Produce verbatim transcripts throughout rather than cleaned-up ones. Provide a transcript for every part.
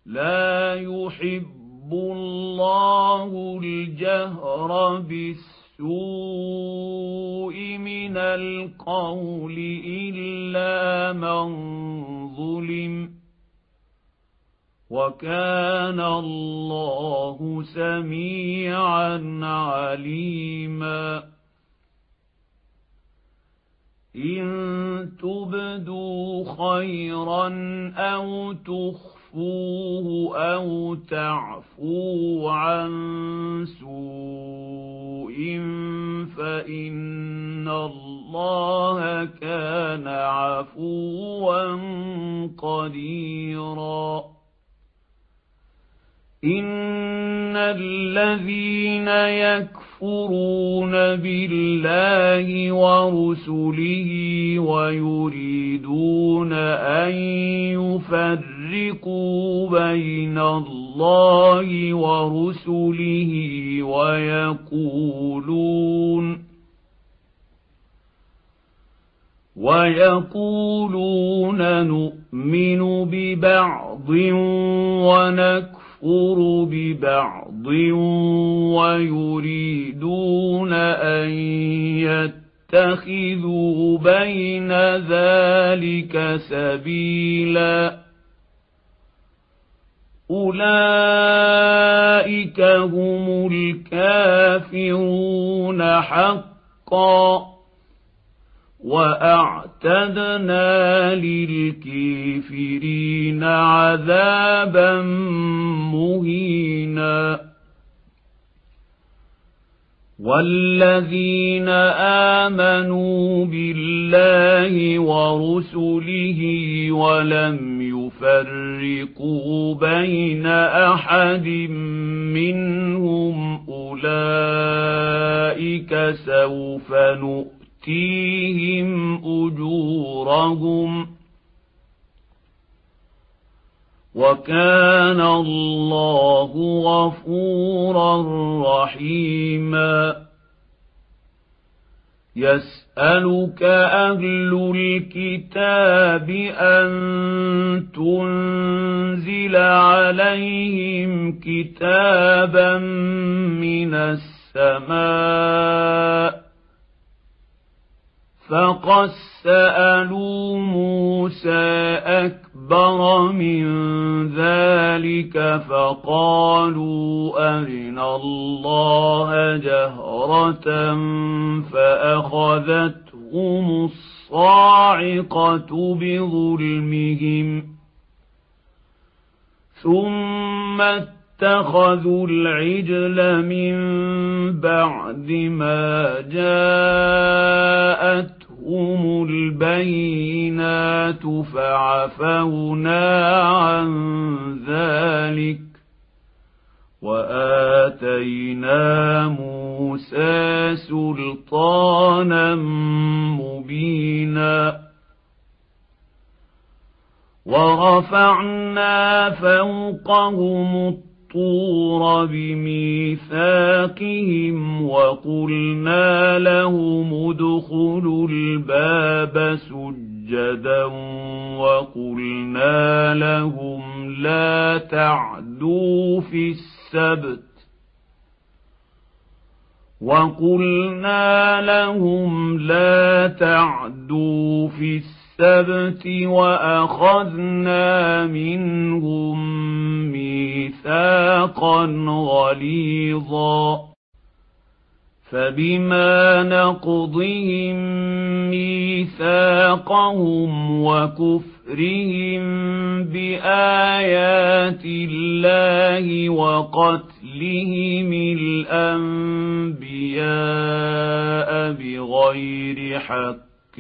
لا يحب الله الجهر بالسوء من القول إلا من ظلم وكان الله سميعا عليما إن تبدوا خيرا أو تخفوه أو تعفوا عن سوء فإن الله كان عفوا قديرا إن الذين يكفرون بالله ورسله ويريدون أن يفرقوا بين الله ورسله ويقولون ويقولون نؤمن ببعض ونكفر يكفر ببعض ويريدون أن يتخذوا بين ذلك سبيلا أولئك هم الكافرون حقا وأعتدنا للكافرين عذابا مهينا والذين آمنوا بالله ورسله ولم يفرقوا بين أحد منهم أولئك سوف نؤمن يؤتيهم أجورهم وكان الله غفورا رحيما يسألك أهل الكتاب أن تنزل عليهم كتابا من السماء فقد سألوا موسى أكبر من ذلك فقالوا أرنا الله جهرة فأخذتهم الصاعقة بظلمهم ثم اتخذوا العجل من بعد ما جاءتهم البينات فعفونا عن ذلك وآتينا موسى سلطانا مبينا ورفعنا فوقهم الطور بميثاقهم وقلنا لهم ادخلوا الباب سجدا وقلنا لهم لا تعدوا في السبت وقلنا لهم لا تعدوا في السبت السبت وأخذنا منهم ميثاقا غليظا فبما نقضهم ميثاقهم وكفرهم بآيات الله وقتلهم الأنبياء بغير حق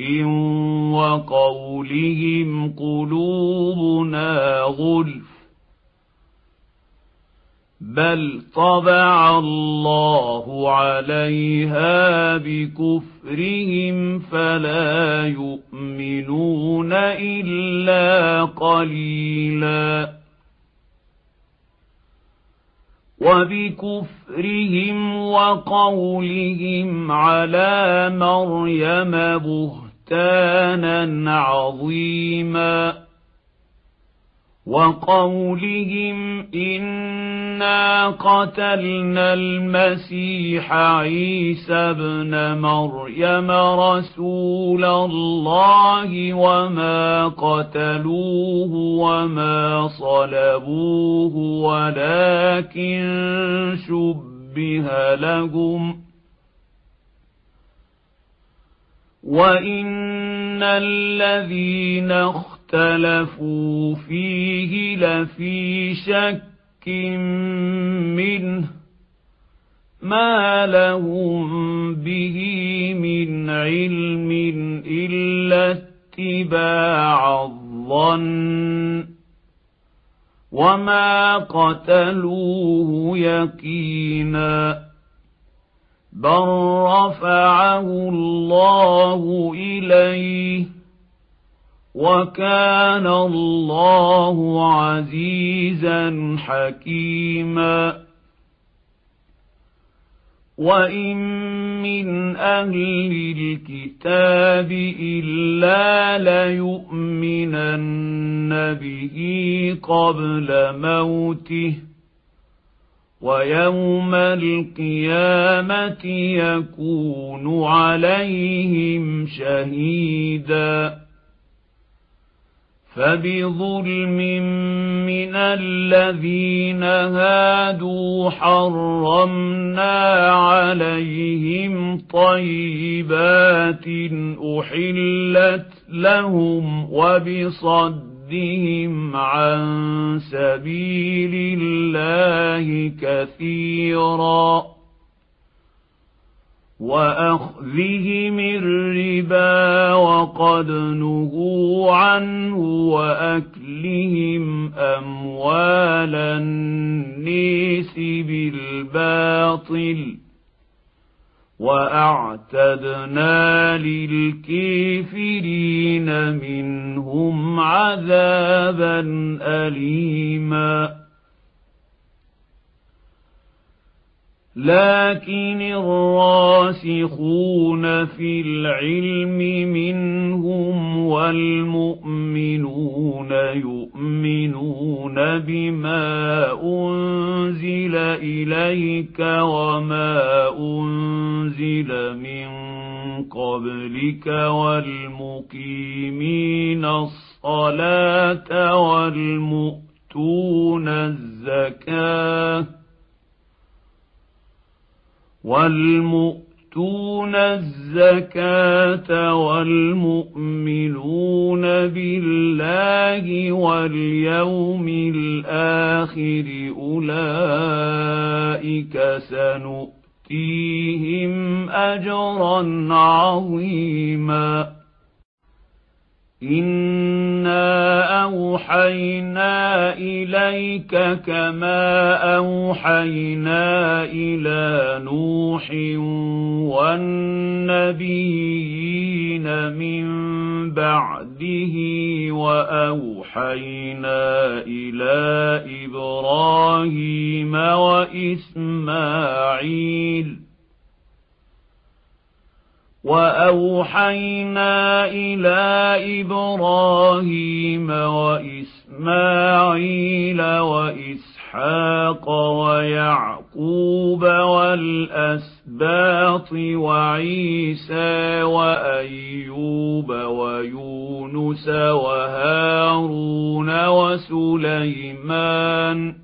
وقولهم قلوبنا غلف بل طبع الله عليها بكفرهم فلا يؤمنون إلا قليلا وبكفرهم وقولهم على مريم بهتانا عظيما وقولهم إنا قتلنا المسيح عيسى ابن مريم رسول الله وما قتلوه وما صلبوه ولكن شبه لهم وإن الذين اختلفوا فيه لفي شك منه ما لهم به من علم إلا اتباع الظن وما قتلوه يقينا بل رفعه الله إليه وكان الله عزيزا حكيما وإن من أهل الكتاب إلا ليؤمنن به قبل موته ويوم القيامة يكون عليهم شهيدا فبظلم من الذين هادوا حرمنا عليهم طيبات أحلت لهم وبصدهم عن سبيل الله كثيرا وأخذهم الربا وقد نهوا عنه وأكلهم أموال الناس بالباطل وأعتدنا للكافرين منهم عذابا أليما لكن الراسخون في العلم منهم والمؤمنون يؤمنون بما أنزل إليك وما أنزل من قبلك والمقيمين الصلاة والمؤتون الزكاة والمؤتون الزكاة والمؤمنون بالله واليوم الآخر أولئك سنؤتيهم أجرا عظيما إنا أوحينا إليك كما أوحينا إلى نوح والنبيين من بعده وأوحينا إلى إبراهيم وإسماعيل وأوحينا إلى إبراهيم وإسماعيل وإسحاق ويعقوب والأسباط وعيسى وأيوب ويونس وهارون وسليمان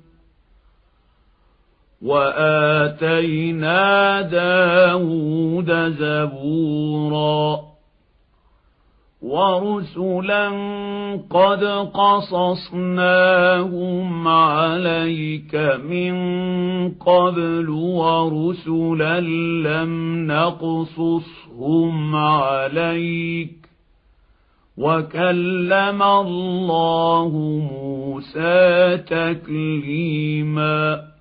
وآتينا داود زبورا ورسلا قد قصصناهم عليك من قبل ورسلا لم نقصصهم عليك وكلم الله موسى تكليما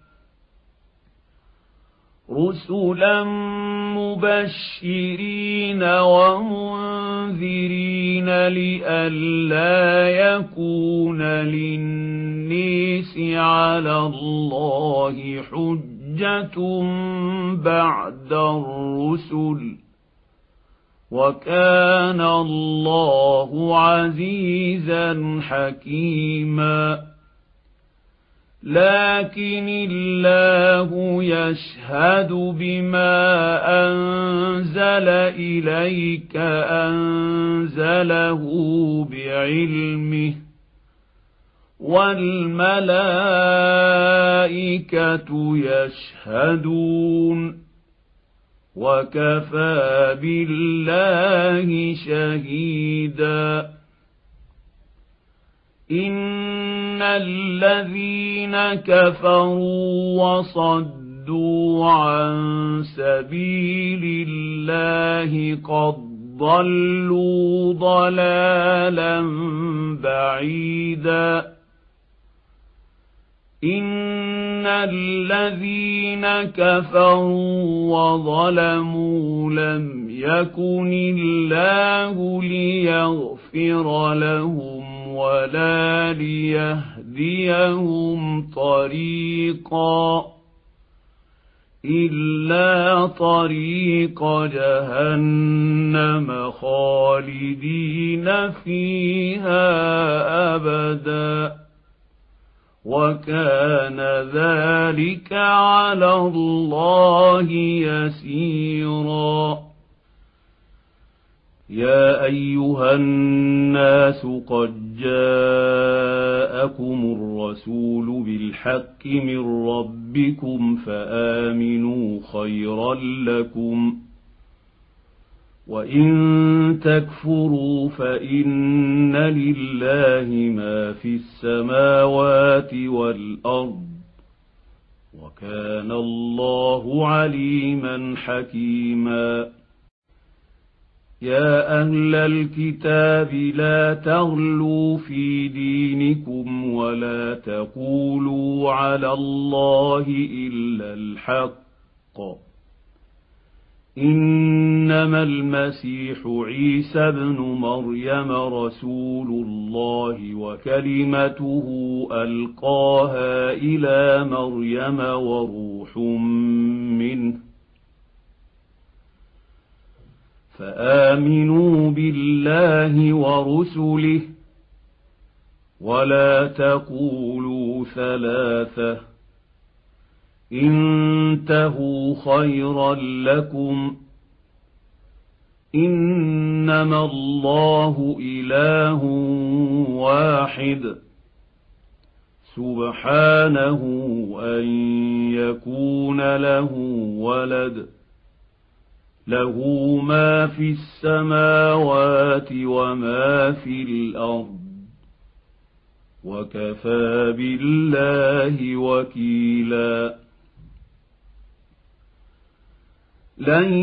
رسلا مبشرين ومنذرين لئلا يكون للناس على الله حجة بعد الرسل وكان الله عزيزا حكيما لكن الله يشهد بما أنزل إليك أنزله بعلمه والملائكة يشهدون وكفى بالله شهيدا إن الذين كفروا وصدوا عن سبيل الله قد ضلوا ضلالا بعيدا إن الذين كفروا وظلموا لم يكن الله ليغفر لهم ولا ليهديهم طريقا إلا طريق جهنم خالدين فيها أبدا وكان ذلك على الله يسيرا يا أيها الناس قد جاءكم الرسول بالحق من ربكم فآمنوا خيرا لكم وإن تكفروا فإن لله ما في السماوات والأرض وكان الله عليما حكيما يا أهل الكتاب لا تغلوا في دينكم ولا تقولوا على الله إلا الحق إنما المسيح عيسى ابن مريم رسول الله وكلمته ألقاها إلى مريم وروح منه فآمنوا بالله ورسله ولا تقولوا ثلاثة انتهوا خيرا لكم إنما الله إله واحد سبحانه أن يكون له ولد له ما في السماوات وما في الأرض وكفى بالله وكيلا لن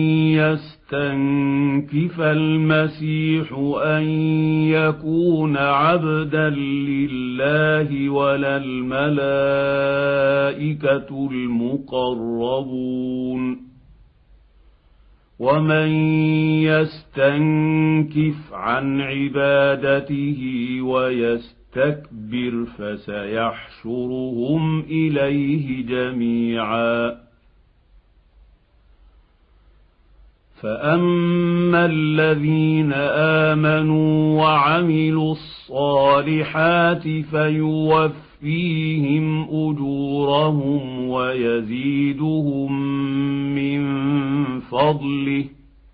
يستنكف المسيح أن يكون عبدا لله ولا الملائكة المقربون ومن يستنكف عن عبادته ويستكبر فسيحشرهم إليه جميعا فأما الذين آمنوا وعملوا الصالحات فيوفيهم أجورهم ويزيدهم من فضله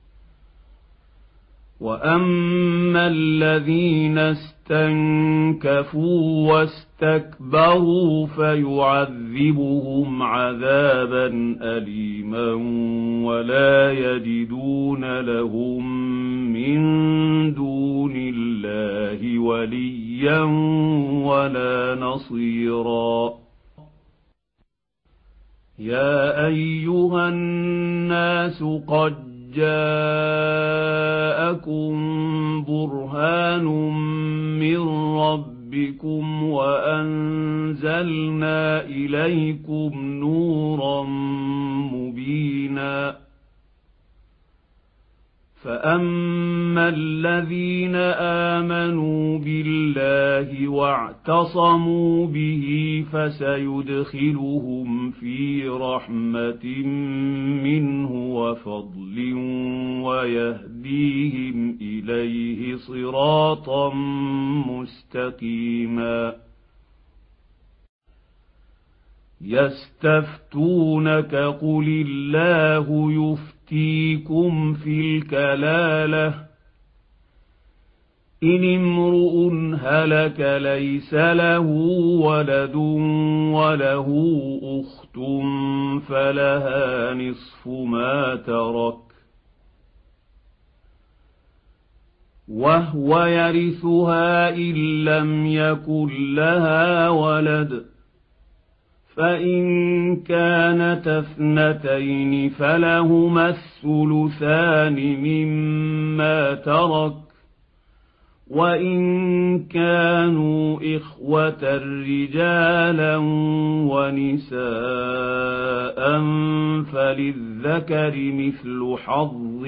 وأما الذين استنكفوا واستكبروا فيعذبهم عذابا أليما ولا يجدون لهم من دون الله وليا ولا نصيرا يا أيها الناس قد جاءكم برهان من ربكم وأنزلنا إليكم نورا مبينا فأما الذين آمنوا بالله واعتصموا به فسيدخلهم في رحمة منه وفضل ويهديهم إليه صراطا مستقيما يستفتونك قل الله يفتيكم في الكلالة إن امرؤ هلك ليس له ولد وله أخت فلها نصف ما ترك وهو يرثها إن لم يكن لها ولد فإن كانت اثنتين فلهما الثلثان مما ترك وإن كانوا إخوة رجالا ونساء فللذكر مثل حظ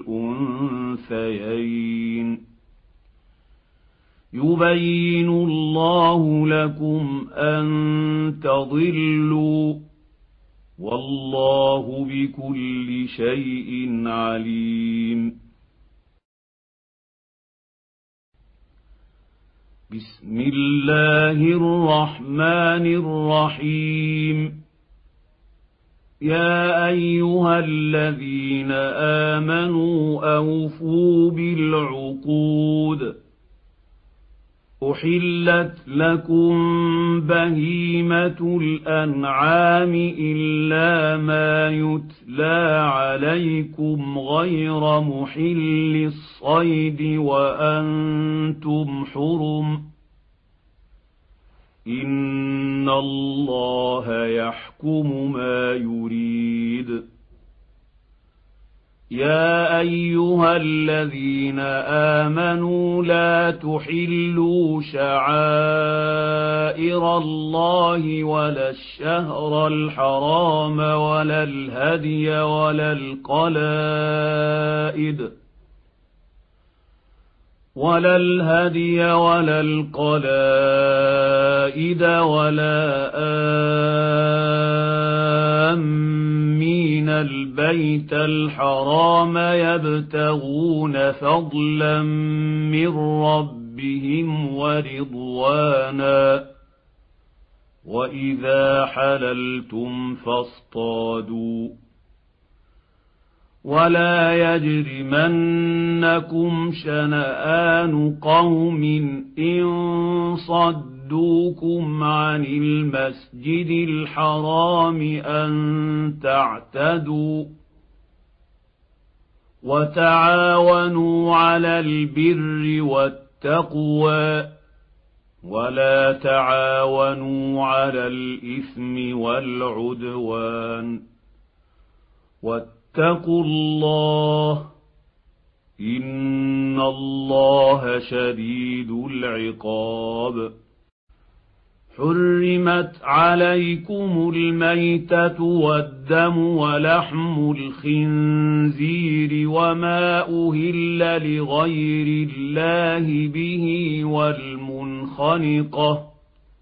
الأنثيين يبين الله لكم أن تضلوا والله بكل شيء عليم. بسم الله الرحمن الرحيم. يا أيها الذين آمنوا أوفوا بالعقود أحلت لكم بهيمة الأنعام إلا ما يتلى عليكم غير محل الصيد وأنتم حرم إن الله يحكم ما يريد. يا أيها الذين آمنوا لا تحلوا شعائر الله ولا الشهر الحرام ولا الهدي ولا القلائد ولا الهدي ولا القلائد ولا آمين البيت الحرام يبتغون فضلا من ربهم ورضوانا وإذا حللتم فاصطادوا ولا يجرمنكم شنآن قوم إن صدوكم عن المسجد الحرام أن تعتدوا وتعاونوا على البر والتقوى ولا تعاونوا على الإثم والعدوان واتقوا الله إن الله شديد العقاب. حرمت عليكم الميتة والدم ولحم الخنزير وما أهل لغير الله به والمنخنقة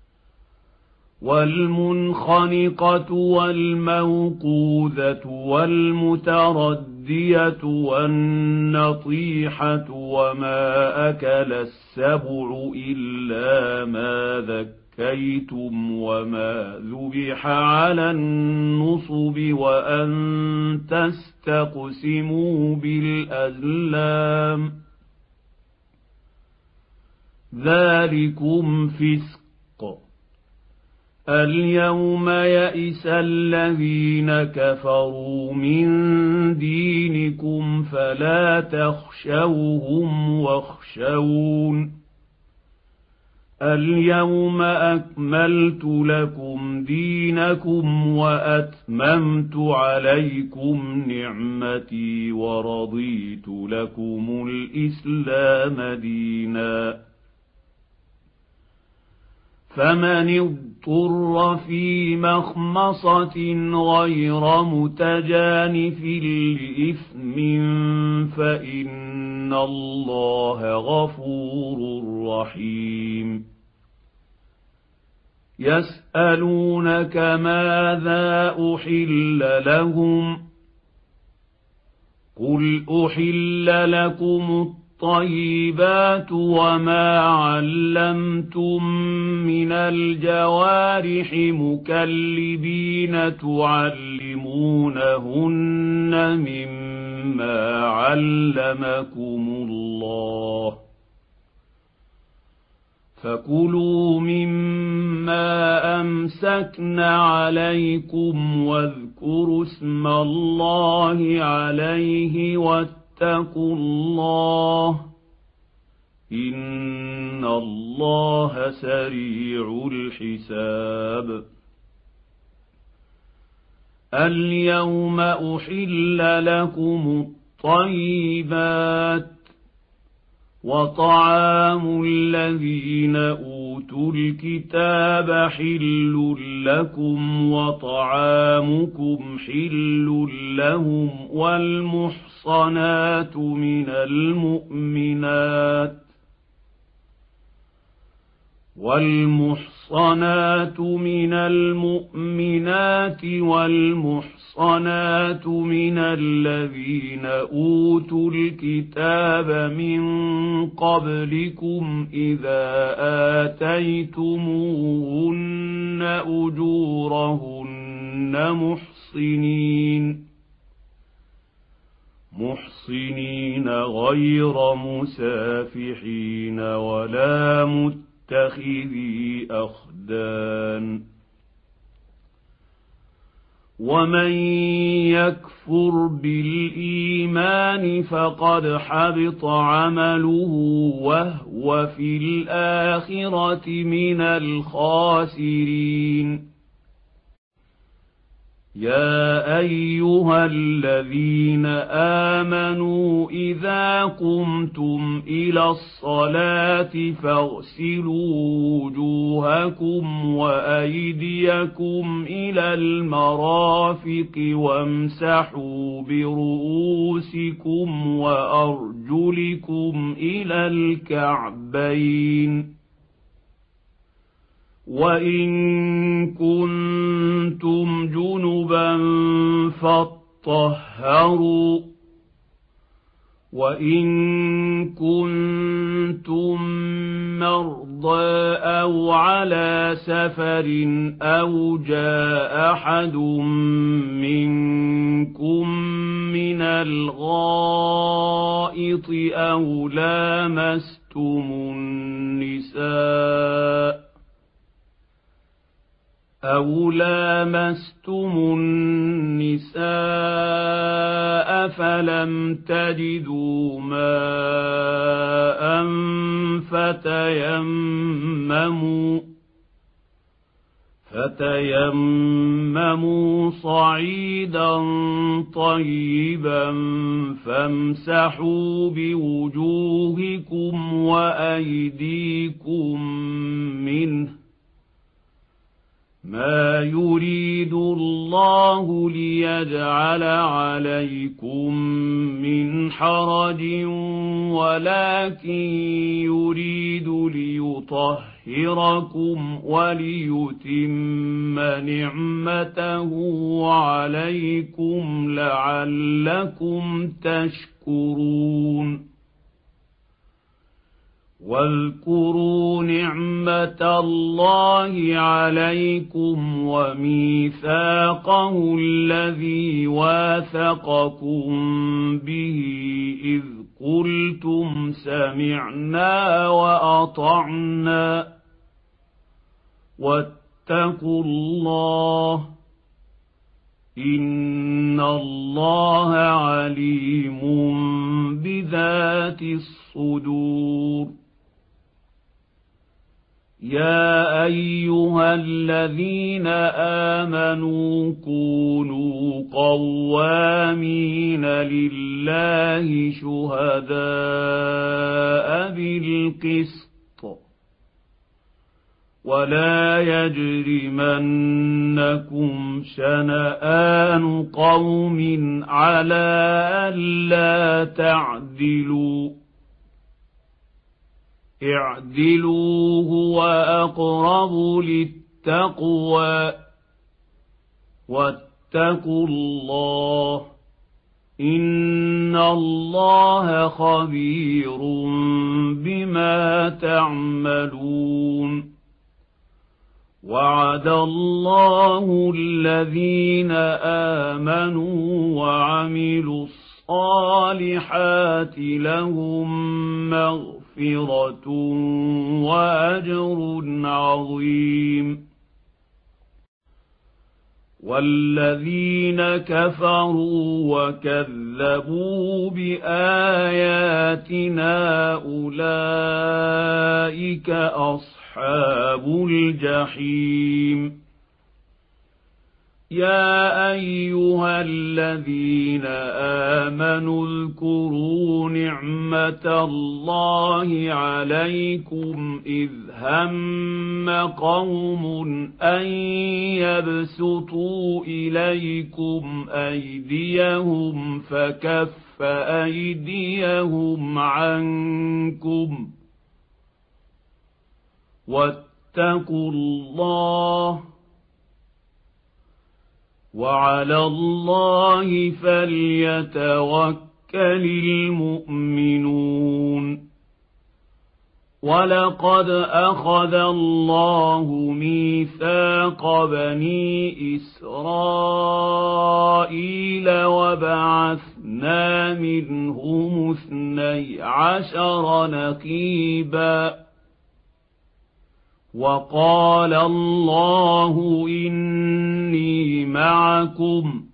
والمنخنقة والموقوذة والمتردية والنطيحة وما أكل السبع إلا ما ذكيتم وما ذبح على النصب وأن تستقسموا بالأزلام ذلكم فسق. اليوم يئس الذين كفروا من دينكم فلا تخشوهم واخشون اليوم أكملت لكم دينكم وأتممت عليكم نعمتي ورضيت لكم الإسلام دينا. فمن اضطر في مخمصة غير متجانف لإثم فإن الله غفور رحيم. يسألونك ماذا أحل لهم قل أحل لكم الطيبات وما علمتم من الجوارح مكلبين تعلمونهن مما علمكم الله فكلوا مما أمسكن عليكم واذكروا اسم الله عليه واتقوا الله إن الله سريع الحساب. اليوم أحل لكم الطيبات وطعام الذين أوتوا الكتاب حل لكم وطعامكم حل لهم والمحصنات من المؤمنات والمحصنات من المؤمنات والمحصنات من الذين أوتوا الكتاب من قبلكم إذا آتيتموهن أجورهن محصنين محصنين غير مسافحين ولا متقين متخذي أخدان. ومن يكفر بالإيمان فقد حبط عمله وهو في الآخرة من الخاسرين. يا أيها الذين آمنوا إذا قمتم إلى الصلاة فاغسلوا وجوهكم وأيديكم إلى المرافق وامسحوا برؤوسكم وأرجلكم إلى الكعبين وإن كنتم جنبا فاطهروا وإن كنتم مرضى أو على سفر أو جاء أحد منكم من الغائط أو لامستم النساء أو لامستم النساء فلم تجدوا ماء فتيمموا فتيمموا صعيدا طيبا فامسحوا بوجوهكم وأيديكم منه ما يريد الله ليجعل عليكم من حرج ولكن يريد ليطهركم وليتم نعمته عليكم لعلكم تشكرون. واذكروا نعمة الله عليكم وميثاقه الذي واثقكم به إذ قلتم سمعنا وأطعنا واتقوا الله إن الله عليم بذات الصدور. يا أيها الذين آمنوا كونوا قوامين لله شهداء بالقسط ولا يجرمنكم شنآن قوم على ألا تعدلوا اعدلوا هو أقرب للتقوى واتقوا الله إن الله خبير بما تعملون وعد الله الذين آمنوا وعملوا الصالحات لهم مغفرة وأجر عظيم والذين كفروا وكذبوا بآياتنا أولئك أصحاب الجحيم يا أيها الذين آمنوا اذكروا نعمة الله عليكم إذ هم قوم أن يبسطوا إليكم أيديهم فكف أيديهم عنكم واتقوا الله وعلى الله فليتوكل المؤمنون ولقد أخذ الله ميثاق بني إسرائيل وبعثنا منهم اثني عشر نقيبا وقال الله إني معكم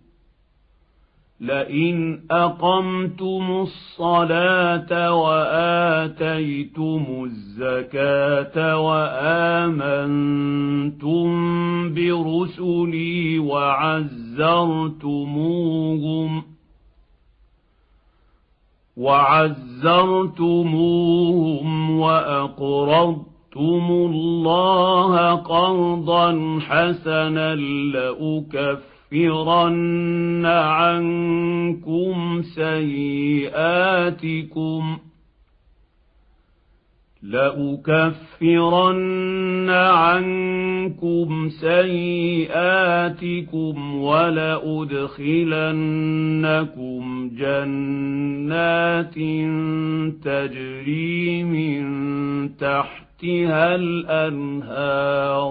لئن أقمتم الصلاة وآتيتم الزكاة وآمنتم برسلي وعزرتموهم وعزرتموهم وأقرضتم أَقْرَضْتُمُ اللَّهَ قَرْضًا حَسَنًا لَأُكَفِّرَنَّ عَنكُمْ سَيِّئَاتِكُمْ لَأُكَفِّرَنَّ عَنكُمْ سَيِّئَاتِكُمْ وَلَأُدْخِلَنَّكُمْ جَنَّاتٍ تَجْرِي مِن تَحْتِهَا الْأَنْهَارُ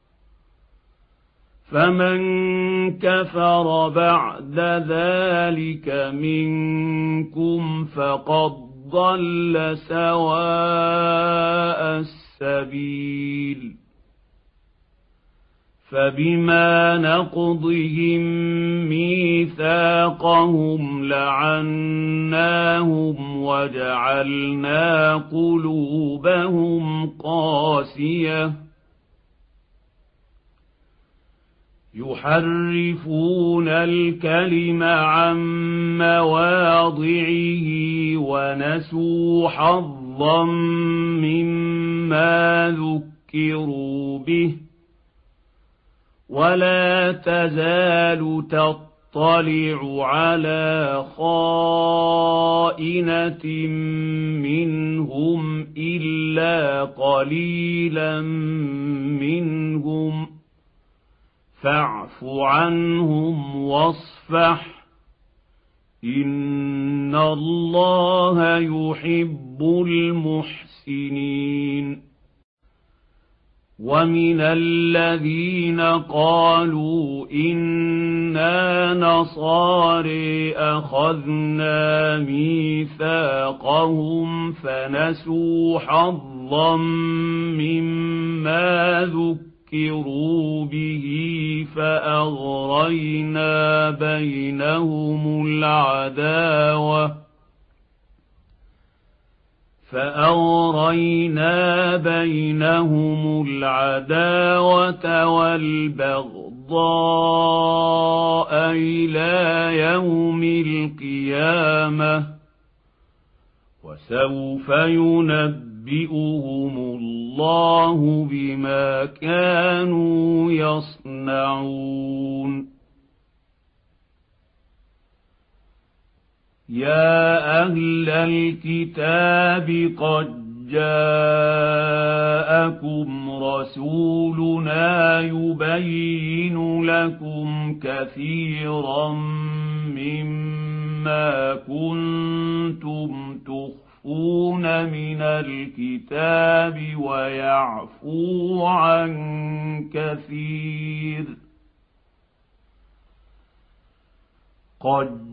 فَمَن كَفَرَ بَعْدَ ذَلِكَ مِنكُمْ فَقَدْ ضَلَّ سَوَاءَ السَّبِيلِ فَبِمَا نَقْضِهِم مِّيثَاقَهُمْ لَعَنَّاهُمْ وَجَعَلْنَا قُلُوبَهُمْ قَاسِيَةً يُحَرِّفُونَ الْكَلِمَ عَن مَّوَاضِعِهِ وَنَسُوا حَظًّا مِّمَّا ذُكِّرُوا بِهِ وَلَا تَزَالُ تَطَّلِعُ عَلَىٰ خَائِنَةٍ مِّنْهُمْ إِلَّا قَلِيلًا مِّنْهُمْ فَاعْفُ عَنْهُمْ وَاصْفَحْ إِنَّ اللَّهَ يُحِبُّ الْمُحْسِنِينَ وَمِنَ الَّذِينَ قَالُوا إِنَّا نَصَارَىٰ أَخَذْنَا مِيثَاقَهُمْ فَنَسُوا حَظًّا مِّمَّا ذُكِّرُوا بِهِ فَأَغْرَيْنَا بَيْنَهُمُ الْعَدَاوَةَ فَأَغْرَيْنَا بَيْنَهُمُ الْعَدَاوَةَ وَالْبَغْضَاءَ إِلَىٰ يَوْمِ الْقِيَامَةِ وَسَوْفَ يُنَبِّئُهُمُ اللَّهُ بِمَا كَانُوا يَصْنَعُونَ يَا أَهْلَ الْكِتَابِ قَدْ جَاءَكُمْ رَسُولُنَا يُبَيِّنُ لَكُمْ كَثِيرًا مِّمَّا ما كنتم تخفون من الكتاب ويعفو عن كثير قد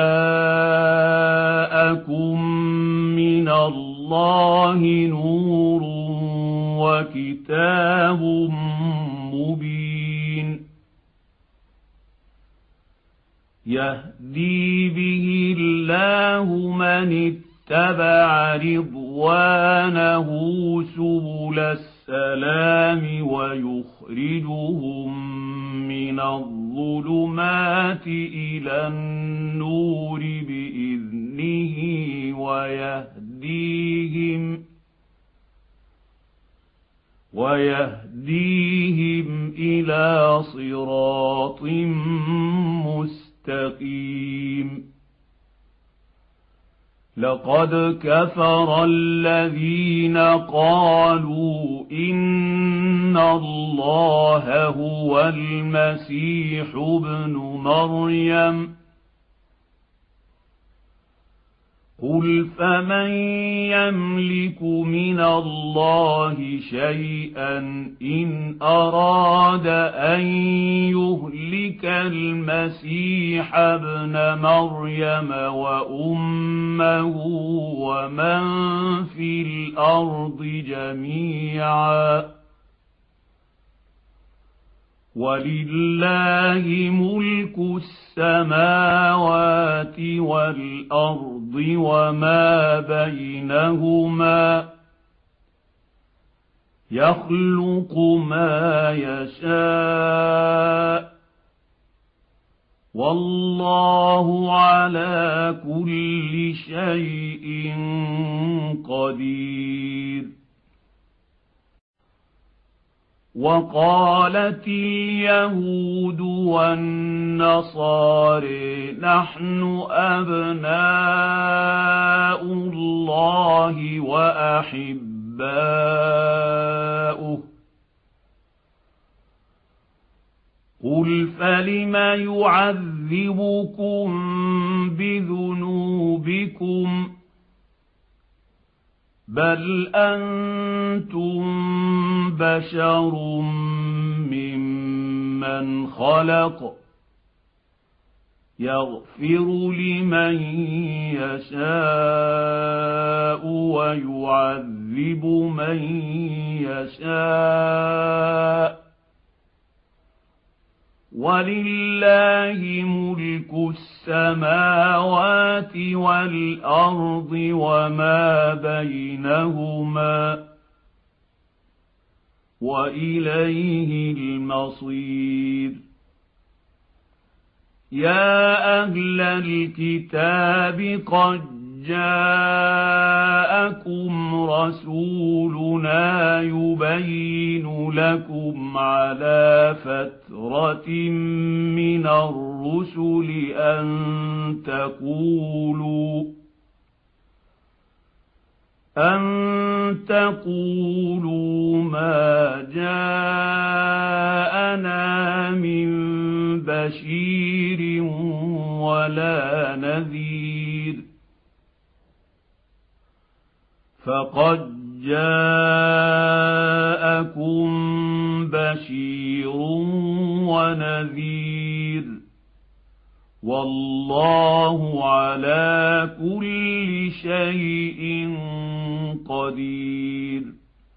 جاءكم من الله نور وكتاب مبين يهدي به الله من اتبع رضوانه سبل السلام ويخرجهم من الظلمات إلى النور بإذنه ويهديهم ويهديهم إلى صراط مستقيم لقد كفر الذين قالوا إن الله هو المسيح ابن مريم قل فمن يملك من الله شيئا إن أراد أن يهلك المسيح ابن مريم وأمه ومن في الأرض جميعا ولله ملك السماوات والأرض وما بينهما يخلق ما يشاء والله على كل شيء قدير وقالت اليهود والنصارى نحن أبناء الله وأحباؤه قل فلم يعذبكم بذنوبكم بل أنتم بشر ممن خلق يغفر لمن يشاء ويعذب من يشاء ولله ملك السماوات والأرض وما بينهما وإليه المصير يا أهل الكتاب قد جاءكم رسولنا يبين لكم على فترة من الرسل أن تقولوا أن تقولوا ما جاءنا من بشير ولا نذير فقد جاءكم بشير ونذير والله على كل شيء قدير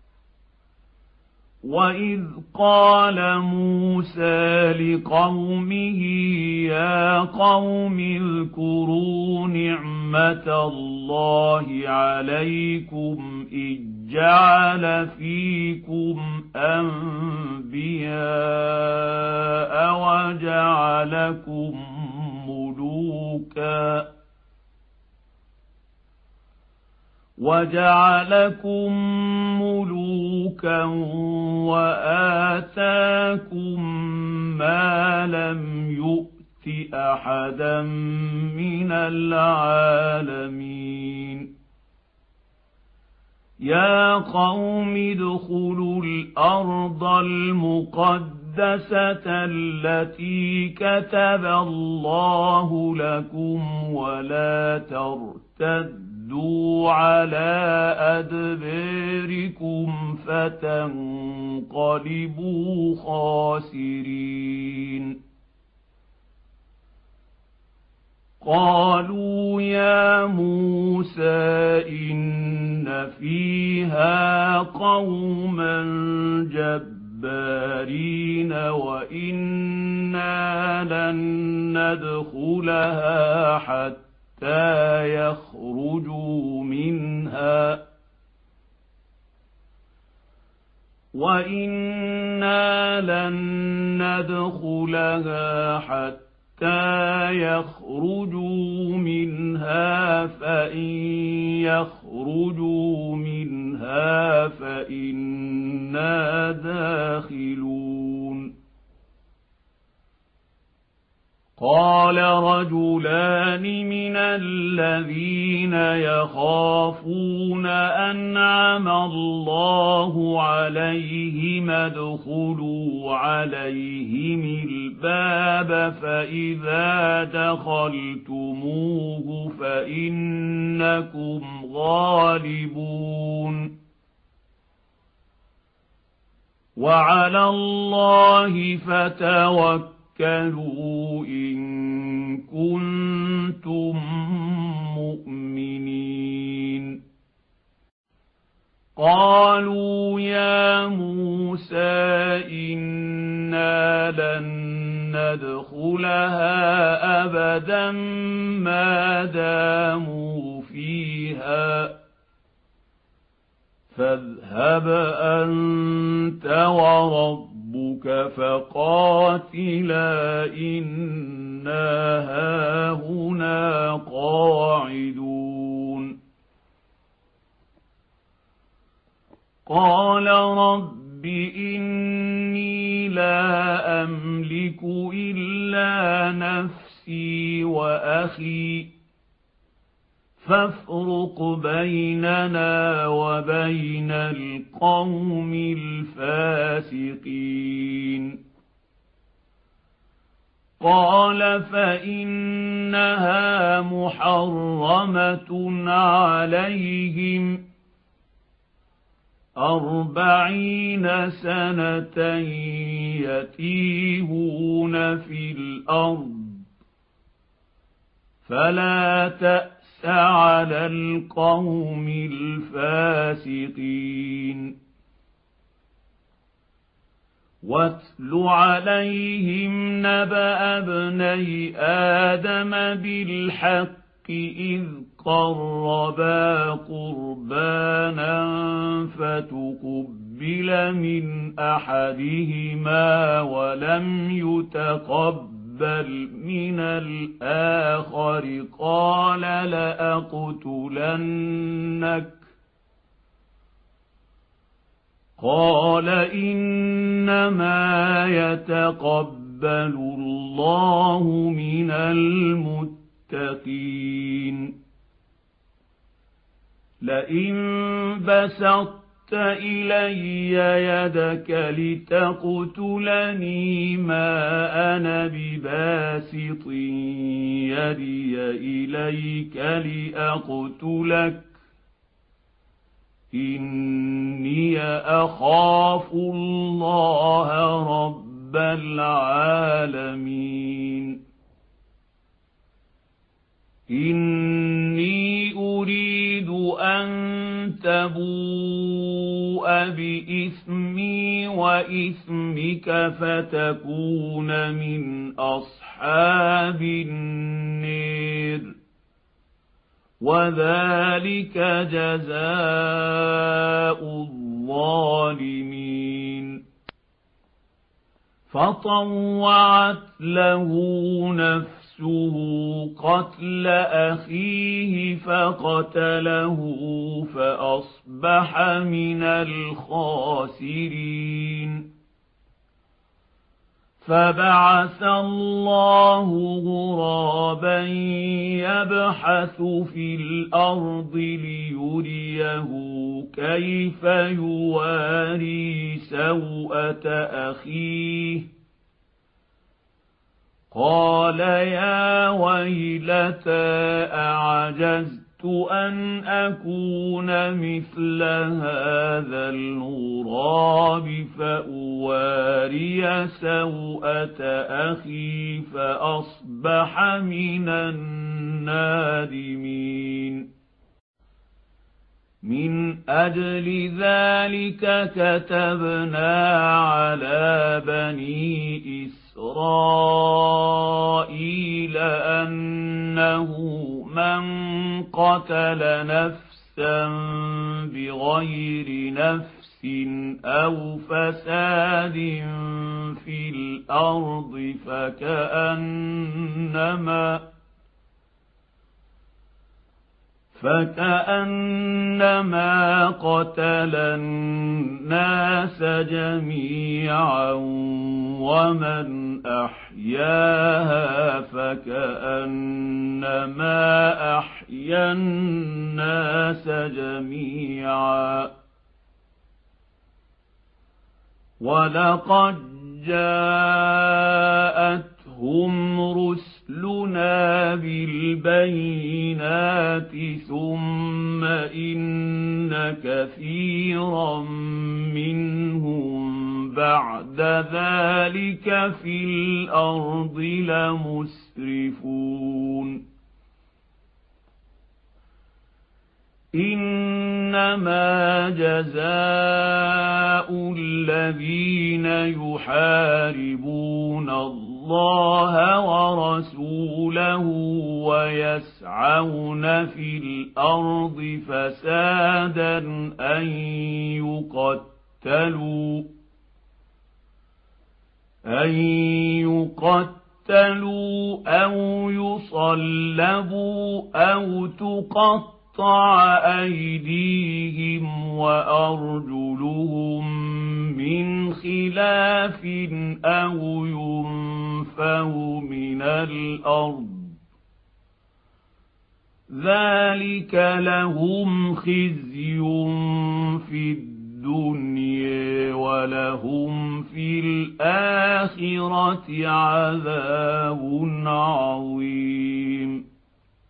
وإذ قال موسى لقومه يا قوم اذكروا نعمة الله عليكم إذ جعل فيكم أنبياء وجعلكم ملوكا وجعلكم ملوكا وآتاكم ما لم يؤت أحدا من العالمين يا قوم ادخلوا الأرض المقدسة المقدسة التي كتب الله لكم ولا ترتدوا على أدباركم فتنقلبوا خاسرين قالوا يا موسى إن فيها قوما جبارين وإنا لن ندخلها حتى يخرجوا منها وإنا لن ندخلها حتى يخرجوا منها فإن يخرجوا منها فإنا داخلون قال رجلان من الذين يخافون أنعم الله عليهم ادخلوا عليهم الباب فإذا دخلتموه فإنكم غالبون وعلى الله فتوكلوا فتوكلوا إن كنتم مؤمنين قالوا يا موسى إنا لن ندخلها أبدا ما داموا فيها فاذهب أنت وربك ربك فقاتلا إنا هاهنا قاعدون قال رب إني لا أملك إلا نفسي وأخي فافرق بيننا وبين القوم الفاسقين قال فإنها محرمة عليهم أربعين سنة يتيهون في الأرض فلا تأس على القوم الفاسقين واتل عليهم نبأ ابني آدم بالحق إذ قربا قربانا فتقبل من أحدهما ولم يتقبل بل من الآخر قال لأقتلنك قال إنما يتقبل الله من المتقين لئن بسطت إلي يدك لتقتلني ما أنا بباسط يدي إليك لأقتلك إني أخاف الله رب العالمين إني أريد أن تبوء بإثمي وإثمك فتكون من أصحاب النير وذلك جزاء الظالمين فطوعت له نفسه قتل أخيه فقتله فأصبح من الخاسرين فبعث الله غرابا يبحث في الأرض ليريه كيف يواري سوءة أخيه قال يا ويلتى أعجزت أن أكون مثل هذا الغراب فأواري سوءة أخي فأصبح من النادمين من أجل ذلك كتبنا على بني إسرائيل أنه من قتل نفسا بغير نفس أو فساد في الأرض فكأنما فكأنما قتل الناس جميعا ومن أحياها فكأنما أحيا الناس جميعا ولقد جاءتهم رسلنا بالبينات ثم إن كثيرا منهم بعد ذلك في الأرض لمسرفون إنما جزاء الذين يحاربون الله ورسوله ويسعون في الأرض فسادا أن يقتلوا أن يقتلوا أو يصلبوا أو تقتلوا تقطع أيديهم وأرجلهم من خلاف أو ينفوا من الأرض ذلك لهم خزي في الدنيا ولهم في الآخرة عذاب عظيم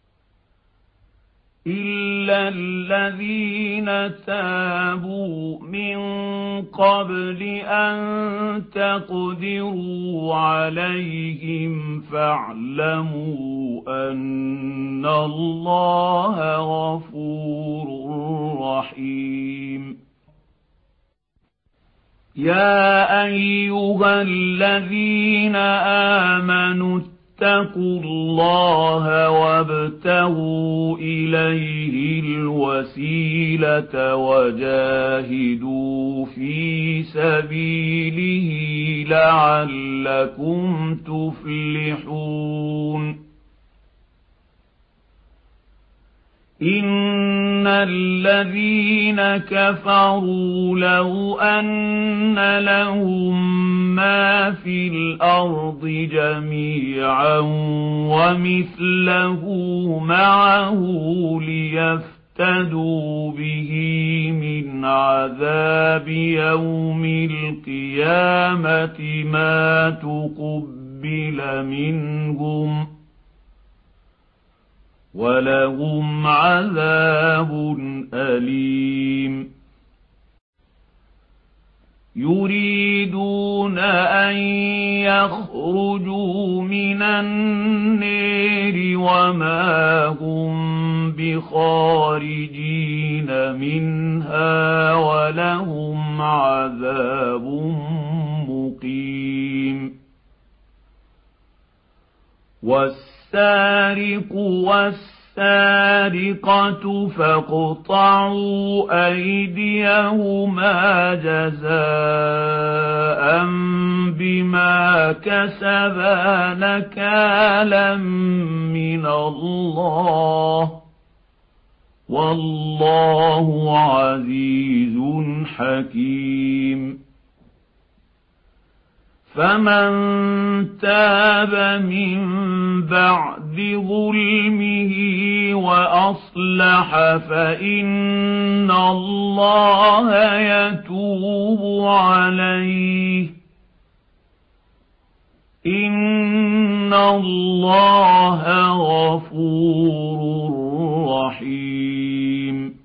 إلا الذين تابوا من قبل أن تقدروا عليهم فاعلموا أن الله غفور رحيم يا أيها الذين آمنوا اتقوا الله وابتغوا إليه الوسيلة وجاهدوا في سبيله لعلكم تفلحون إن الذين كفروا لو أن لهم ما في الأرض جميعا ومثله معه ليفتدوا به من عذاب يوم القيامة ما تقبل منهم ولهم عذاب أليم يريدون أن يخرجوا من النار وما هم بخارجين منها ولهم عذاب مقيم والسارق والسارقة فاقطعوا أيديهما جزاء بما كسبا نكالا من الله والله عزيز حكيم فمن تاب من بعد ظلمه وأصلح فإن الله يتوب عليه إن الله غفور رحيم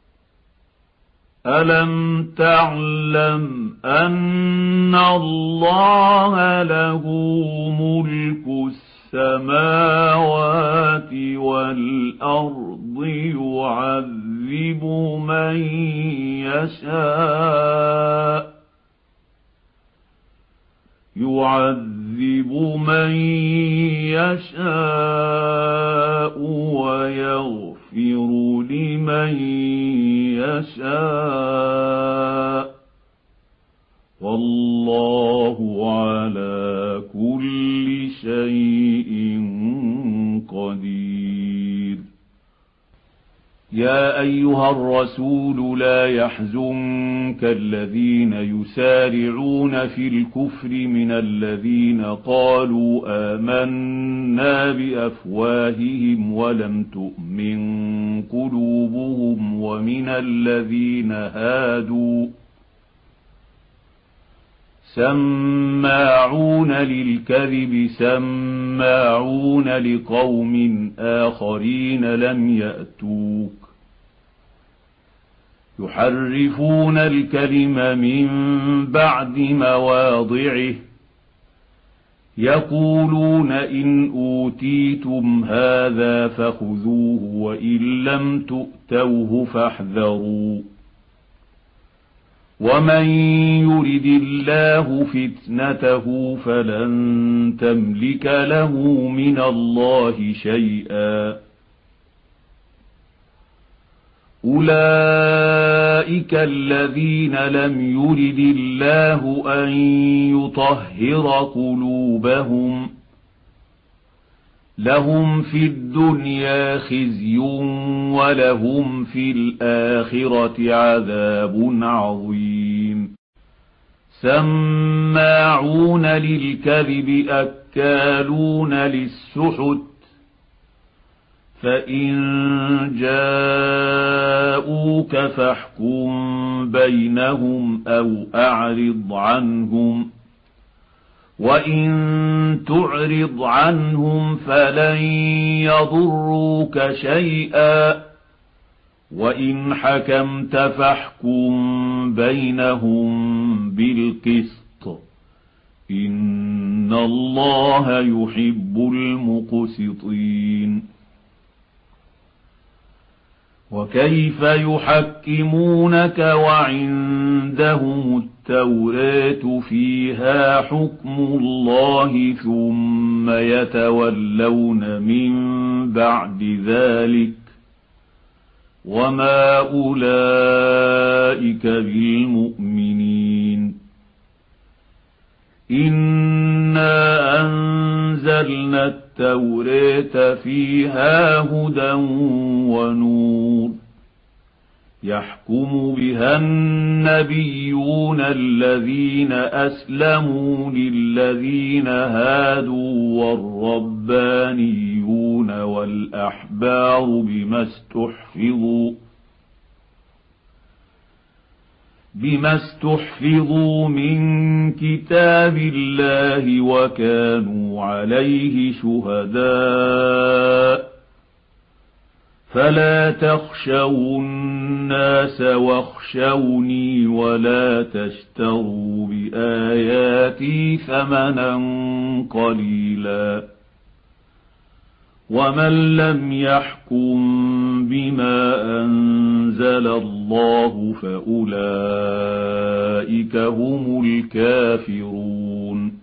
ألم تعلم أن الله له ملك السماوات والأرض يعذب من يشاء يعذب من يشاء ويغفر لمن يشاء والله على كل شيء قدير. يا أيها الرسول لا يحزنك الذين يسارعون في الكفر من الذين قالوا آمنا بأفواههم ولم تؤمن قلوبهم ومن الذين هادوا سماعون للكذب سماعون لقوم آخرين لم يأتوك يحرفون الكلم من بعد مواضعه يقولون إن أوتيتم هذا فخذوه وإن لم تؤتوه فاحذروا ومن يرد الله فتنته فلن تملك له من الله شيئا أولئك الذين لم يرد الله أن يطهر قلوبهم لهم في الدنيا خزي ولهم في الآخرة عذاب عظيم سماعون للكذب أكالون للسحت فإن جاءوك فاحكم بينهم أو أعرض عنهم وإن تعرض عنهم فلن يضروك شيئا وإن حكمت فاحكم بينهم بالقسط إن الله يحب المقسطين. وكيف يحكمونك وعندهم التوراة فيها حكم الله ثم يتولون من بعد ذلك وما أولئك بالمؤمنين. إنا أنزلنا التوراة فيها هدى ونور يحكم بها النبيون الذين أسلموا للذين هادوا والربانيون والأحبار بما استحفظوا بما استحفظوا من كتاب الله وكانوا عليه شهداء فلا تخشوا الناس واخشوني ولا تشتروا بآياتي ثمنا قليلا ومن لم يحكم بما أنزل الله فأولئك هم الكافرون.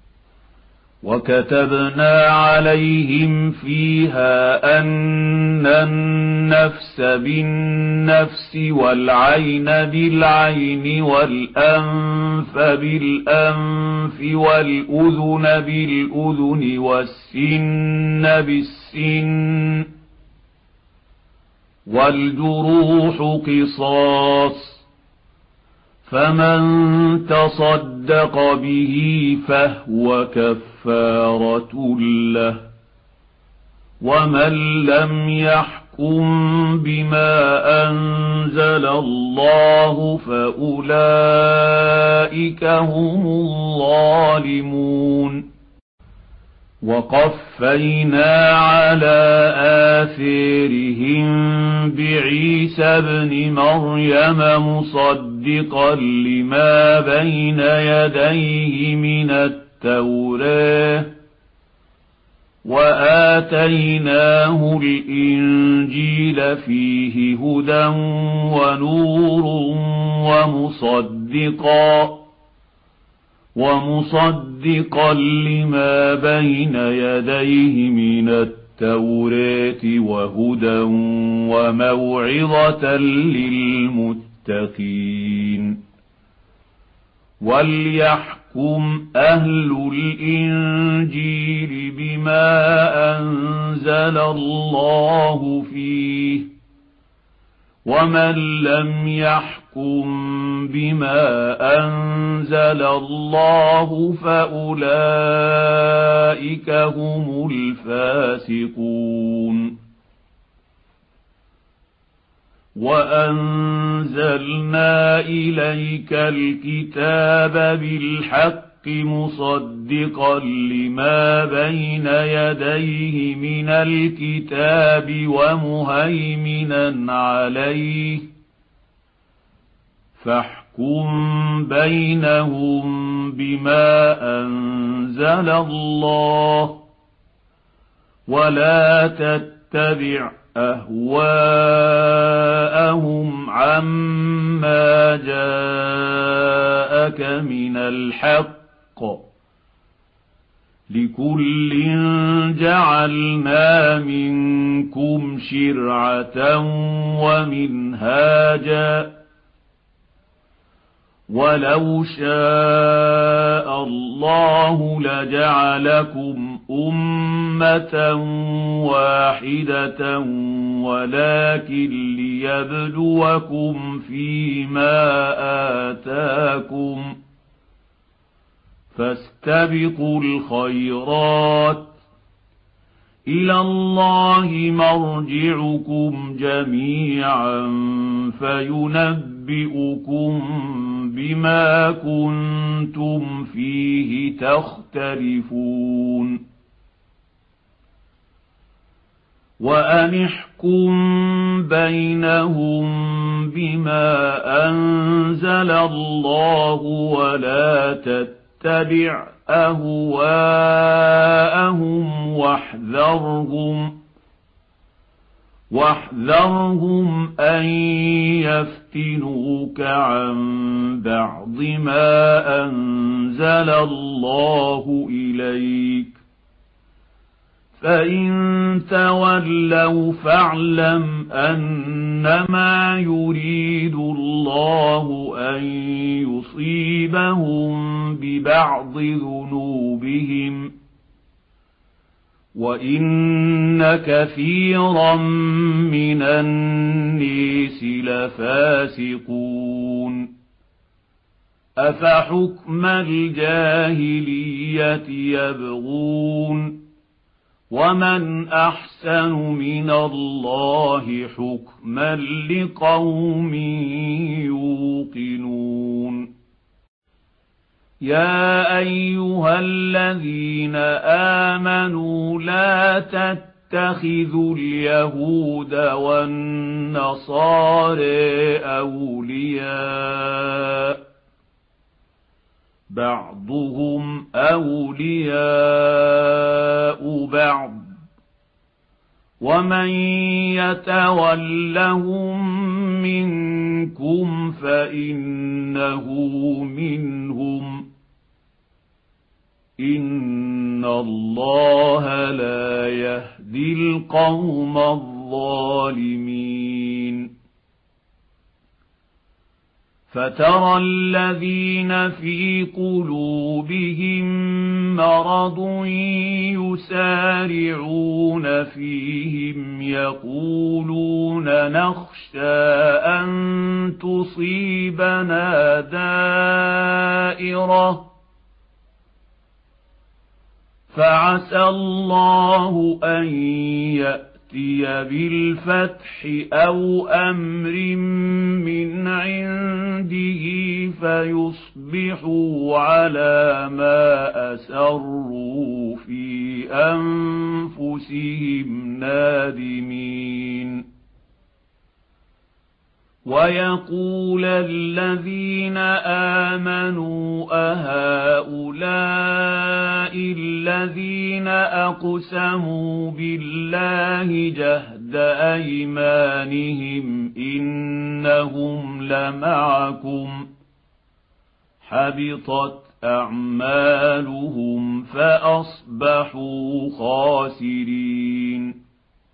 وكتبنا عليهم فيها أن النفس بالنفس والعين بالعين والأنف بالأنف والأذن بالأذن والسن بالسن والجروح قصاص فمن تصدق به فهو كفارة له، ومن لم يحكم بما أنزل الله فأولئك هم الظالمون. وقفينا على آثارهم بعيسى ابن مريم مصدقا لما بين يديه من التوراة، وآتيناه الإنجيل فيه هدى ونور ومصدقا ومصدقا لما بين يديه من التوراة وهدى وموعظة للمتقين. وليحكم أهل الإنجيل بما أنزل الله فيه، ومن لم يحكم بما أنزل الله فأولئك هم الفاسقون. وأنزلنا إليك الكتاب بالحق مصدقا لما بين يديه من الكتاب ومهيمنا عليه، فاحكم بينهم بما أنزل الله، ولا تتبع أهواءهم عما جاءك من الحق، لكل جعلنا منكم شرعة ومنهاجا، ولو شاء الله لجعلكم أمة واحدة ولكن ليبلوكم فيما آتاكم، فاستبقوا الخيرات، إلى الله مرجعكم جميعا فينبئكم بما كنتم فيه تختلفون. وأن احكم بينهم بما أنزل الله، ولا تتبع أهواءهم واحذرهم واحذرهم أن يفتنوك عن بعض ما أنزل الله إليك، فإن تولوا فاعلم أنما يريد الله أن يصيبهم ببعض ذنوبهم، وإن كثيرا من الناس لفاسقون. أفحكم الجاهلية يبغون، ومن أحسن من الله حكما لقوم يوقنون. يا أيها الذين آمنوا لا تتخذوا اليهود والنصارى أولياء، بعضهم أولياء بعض، ومن يتولهم منكم فإنه منهم، إن الله لا يهدي القوم الظالمين. فترى الذين في قلوبهم مرض يسارعون فيهم يقولون نخشى أن تصيبنا دائرة فعسى الله أن يأتي بالفتح أو أمر من عنده فيصبحوا على ما أسروا في أنفسهم نادمين ويقول الذين آمنوا أهؤلاء الذين أقسموا بالله جهد أيمانهم إنهم لمعكم حبطت أعمالهم فأصبحوا خاسرين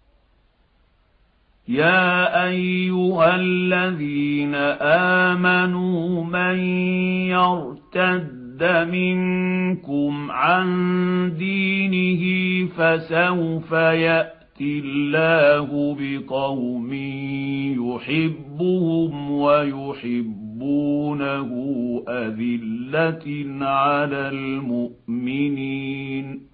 يا أيها الذين آمنوا من يرتد منكم عن دينه فسوف يأتي الله بقوم يحبهم ويحبونه أذلة على المؤمنين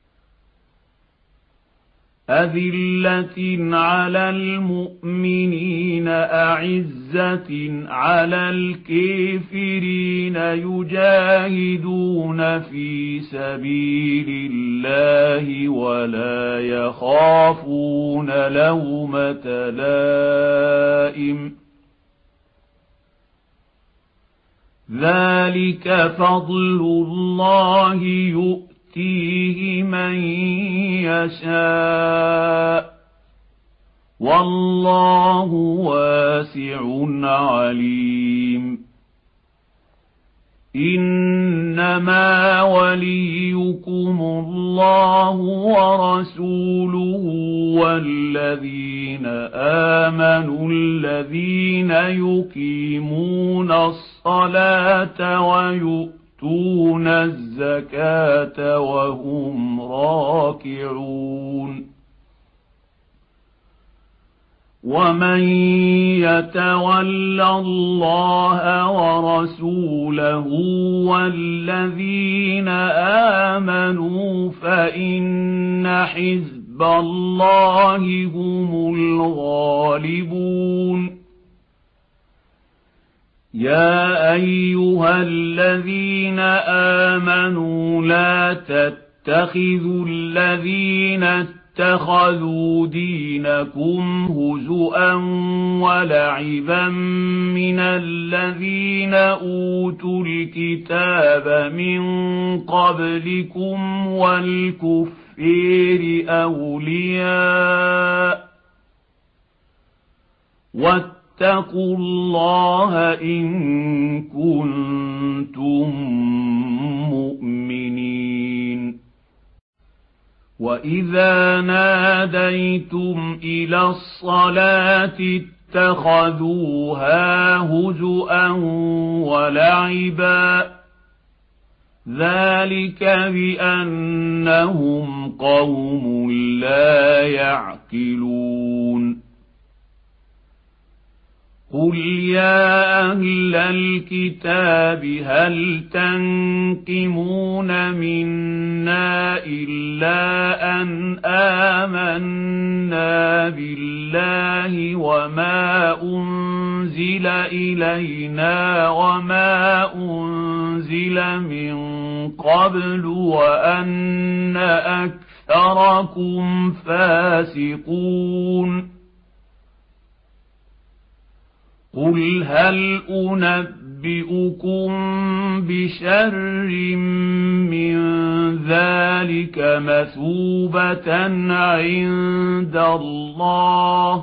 أذلة على المؤمنين أعزة على الكافرين يجاهدون في سبيل الله ولا يخافون لومة لائم ذلك فضل الله يؤتيه يؤتيه من يشاء والله واسع عليم إنما وليكم الله ورسوله والذين آمنوا الذين يقيمون الصلاة ويؤمنون يؤتون الزكاة وهم راكعون ومن يتول الله ورسوله والذين آمنوا فإن حزب الله هم الغالبون يا أيها الذين آمنوا لا تتخذوا الذين اتخذوا دينكم هزؤا ولعبا من الذين أوتوا الكتاب من قبلكم والكفار أولياء واتقوا الله إن كنتم مؤمنين وإذا ناديتم إلى الصلاة اتخذوها هزؤا ولعبا ذلك بأنهم قوم لا يعقلون قل يا أهل الكتاب هل تنقمون منا إلا أن آمنا بالله وما أنزل إلينا وما أنزل من قبل وأن أكثركم فاسقون قل هل أنبئكم بشر من ذلك مثوبة عند الله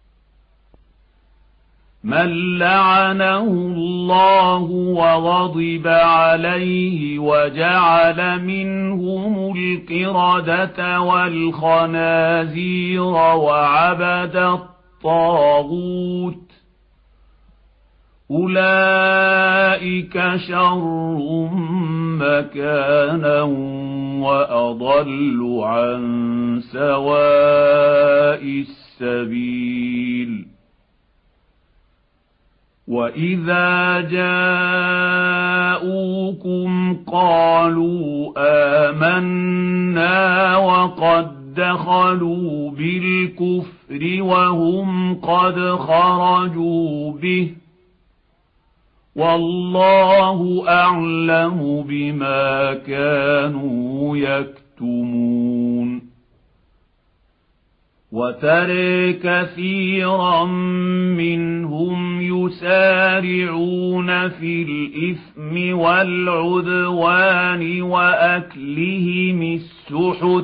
من لعنه الله وغضب عليه وجعل منهم القردة والخنازير وعبد الطاغوت أولئك شر مكانا وأضل عن سواء السبيل وإذا جاءوكم قالوا آمنا وقد دخلوا بالكفر وهم قد خرجوا به والله أعلم بما كانوا يكتمون وترى كثيرا منهم يسارعون في الإثم والعدوان وأكلهم السحت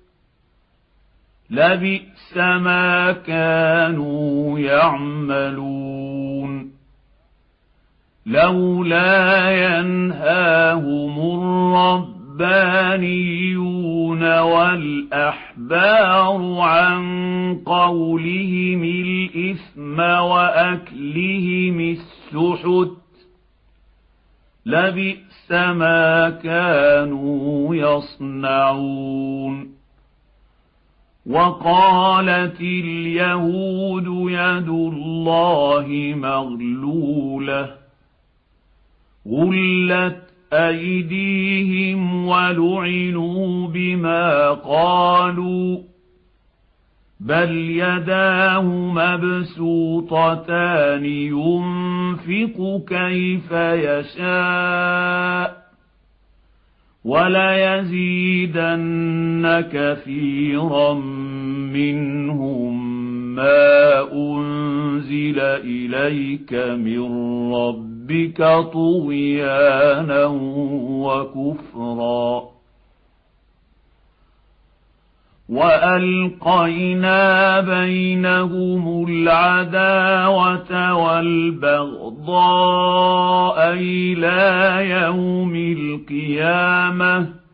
لبئس ما كانوا يعملون لولا ينهاهم الربانيون والأحبار عن قولهم الإثم وأكلهم السحت لبئس ما كانوا يصنعون وقالت اليهود يد الله مغلولة غلت أيديهم ولعنوا بما قالوا بل يداه مبسوطتان ينفق كيف يشاء وليزيدن كثيرا منهم ما أنزل إليك من ربك طغيانا وكفرا وألقينا بينهم العداوة والبغضاء إلى يوم القيامة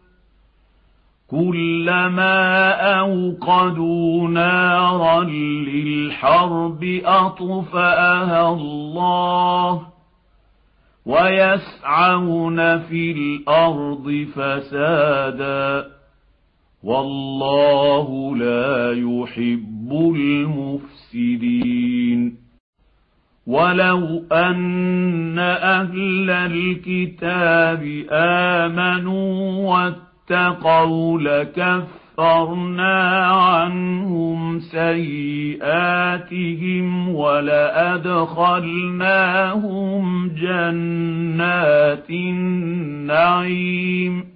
كلما أوقدوا نارا للحرب أطفأها الله ويسعون في الأرض فسادا والله لا يحب المفسدين ولو أن أهل الكتاب آمنوا واتقوا لكفرنا عنهم سيئاتهم ولأدخلناهم جنات النعيم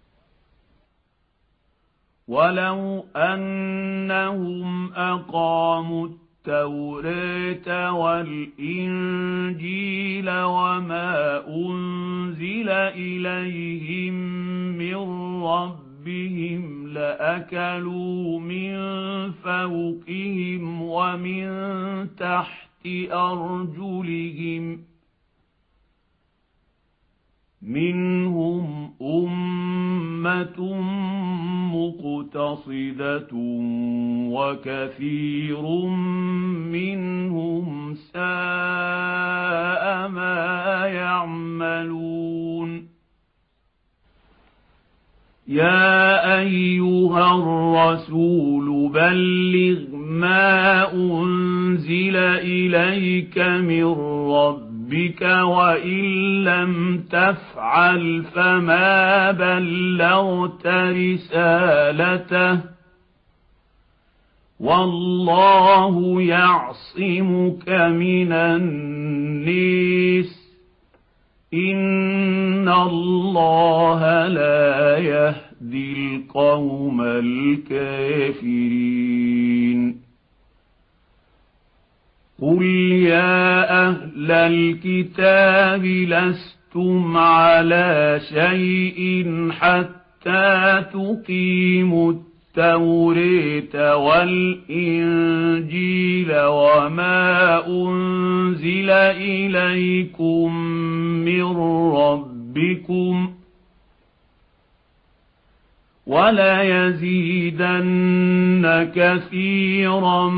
ولو أنهم أقاموا التوراة والإنجيل وما أنزل إليهم من ربهم لأكلوا من فوقهم ومن تحت أرجلهم منهم أمة مقتصدة وكثير منهم ساء ما يعملون يا أيها الرسول بلغ ما أنزل إليك من ربك بك وإن لم تفعل فما بلغت رسالته والله يعصمك من الناس إن الله لا يهدي القوم الكافرين قل يا أهل الكتاب لستم على شيء حتى تقيموا التوراة والإنجيل وما أنزل إليكم من ربكم وليزيدن كثيرا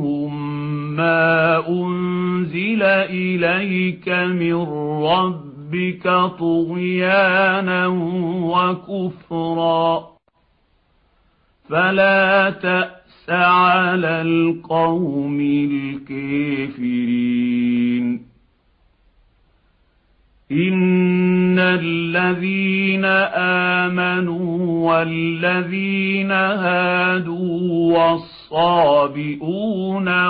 منهم ما أنزل إليك من ربك ربك طغيانا وكفرا فلا تأس على القوم الكافرين إن الذين آمنوا والذين هادوا والصابئون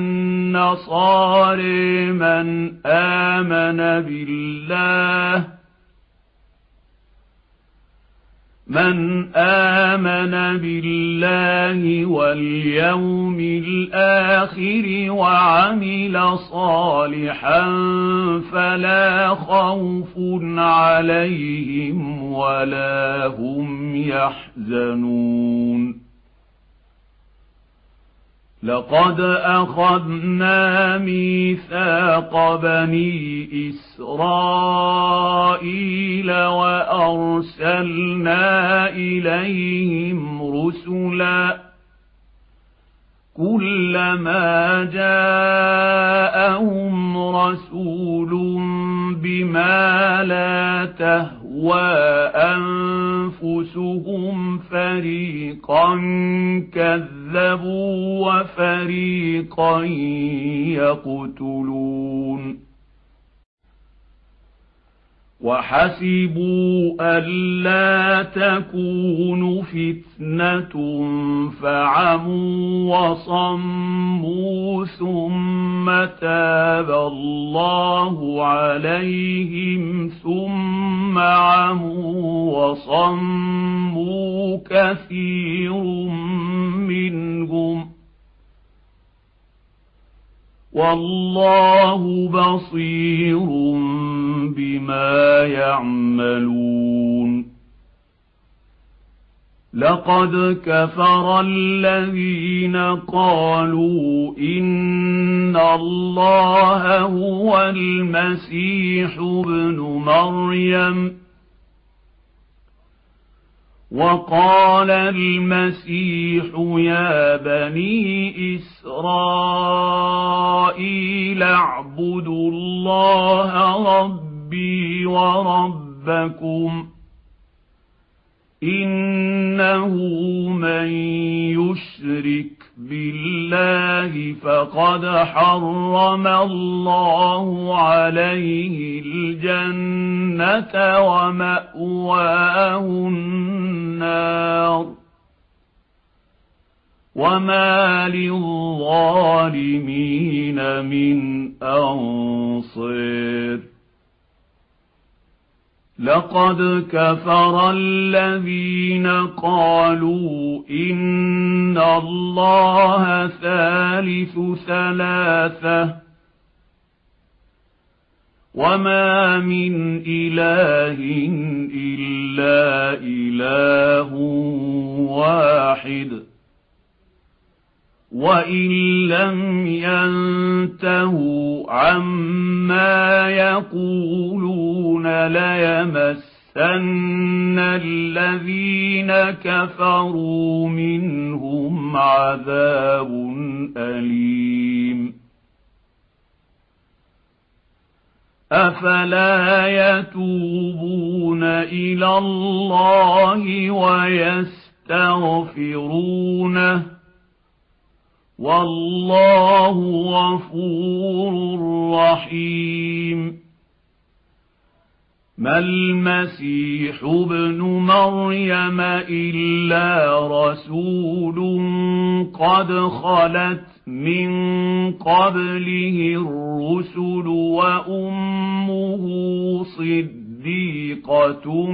والنصارى من آمن بالله من آمن بالله واليوم الآخر وعمل صالحا فلا خوف عليهم ولا هم يحزنون لقد أخذنا ميثاق بني إسرائيل وأرسلنا إليهم رسلا كلما جاءهم رسول بما لا تهوى أنفسهم فريقا كذبوا وفريقا يقتلون وحسبوا ألا تكون فتنة فعموا وصموا ثم تاب الله عليهم ثم عموا وصموا كثير منهم والله بصير بما يعملون لقد كفر الذين قالوا إن الله هو المسيح ابن مريم وقال المسيح يا بني إسرائيل اعبدوا الله ربي وربكم إنه من يشرك بالله فقد حرم الله عليه الجنة ومأواه النار وما للظالمين من أنصير لقد كفر الذين قالوا إن الله ثالث ثلاثة وما من إله إلا إله واحد وإن لم ينتهوا عما يقولون ليمسن الذين كفروا منهم عذاب أليم أفلا يتوبون إلى الله ويستغفرونه والله غفور رحيم ما المسيح ابن مريم إلا رسول قد خلت من قبله الرسل وأمه صديقة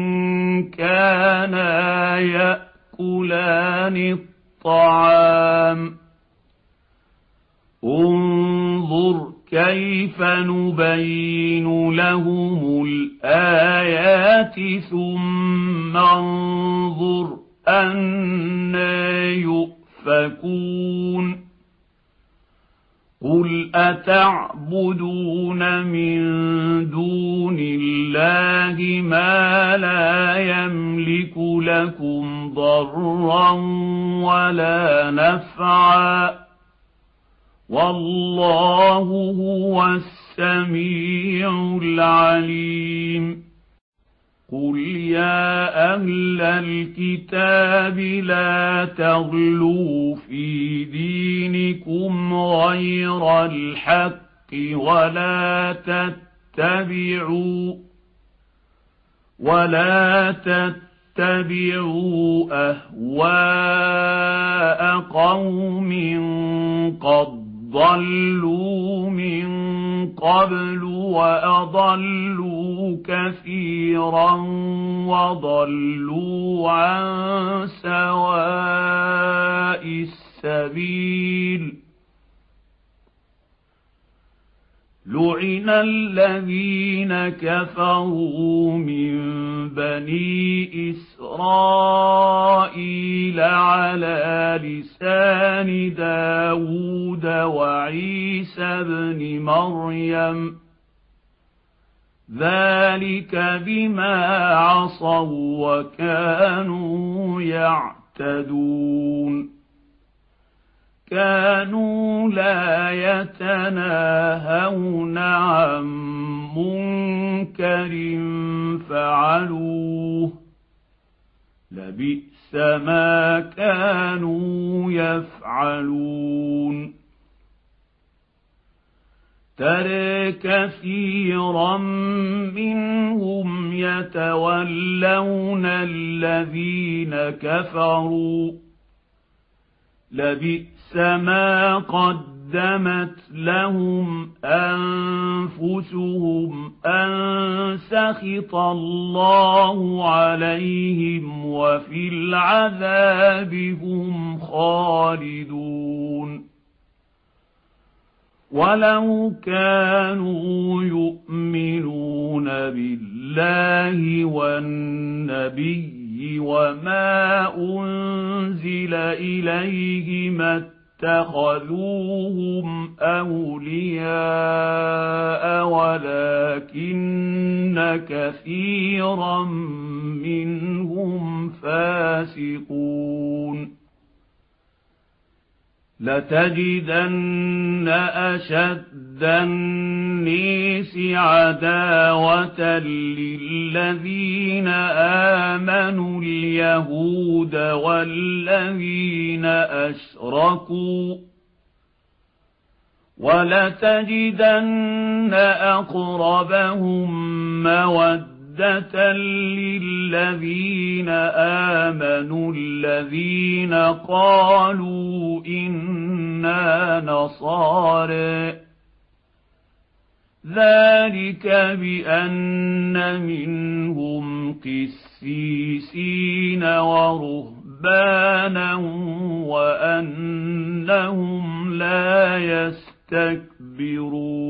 كانا يأكلان الطعام انظر كيف نبين لهم الآيات ثم انظر أنى يؤفكون قل أتعبدون من دون الله ما لا يملك لكم ضرا ولا نفعا والله هو السميع العليم قل يا أهل الكتاب لا تغلوا في دينكم غير الحق ولا تتبعوا ولا تتبعوا أهواء قوم قد ضلوا من قبل وأضلوا كثيرا وضلوا عن سواء السبيل لعن الذين كفروا من بني إسرائيل على لسان داود وعيسى بن مريم ذلك بما عصوا وكانوا يعتدون كانوا لا يتناهون عن منكر فعلوه لبئس ما كانوا يفعلون ترى كثيرا منهم يتولون الذين كفروا لبئس ما قدمت لهم أنفسهم أن سخط الله عليهم وفي العذاب هم خالدون ولو كانوا يؤمنون بالله والنبي وما أنزل إليه ما اتخذوهم أولياء ولكن كثيرا منهم فاسقون لتجدن أشد الناس عداوة للذين آمنوا اليهود والذين أشركوا ولتجدن أقربهم مودة للذين آمنوا الذين قالوا إنا نصارى ذلك بأن منهم قسيسين ورهبانا وأنهم لا يستكبرون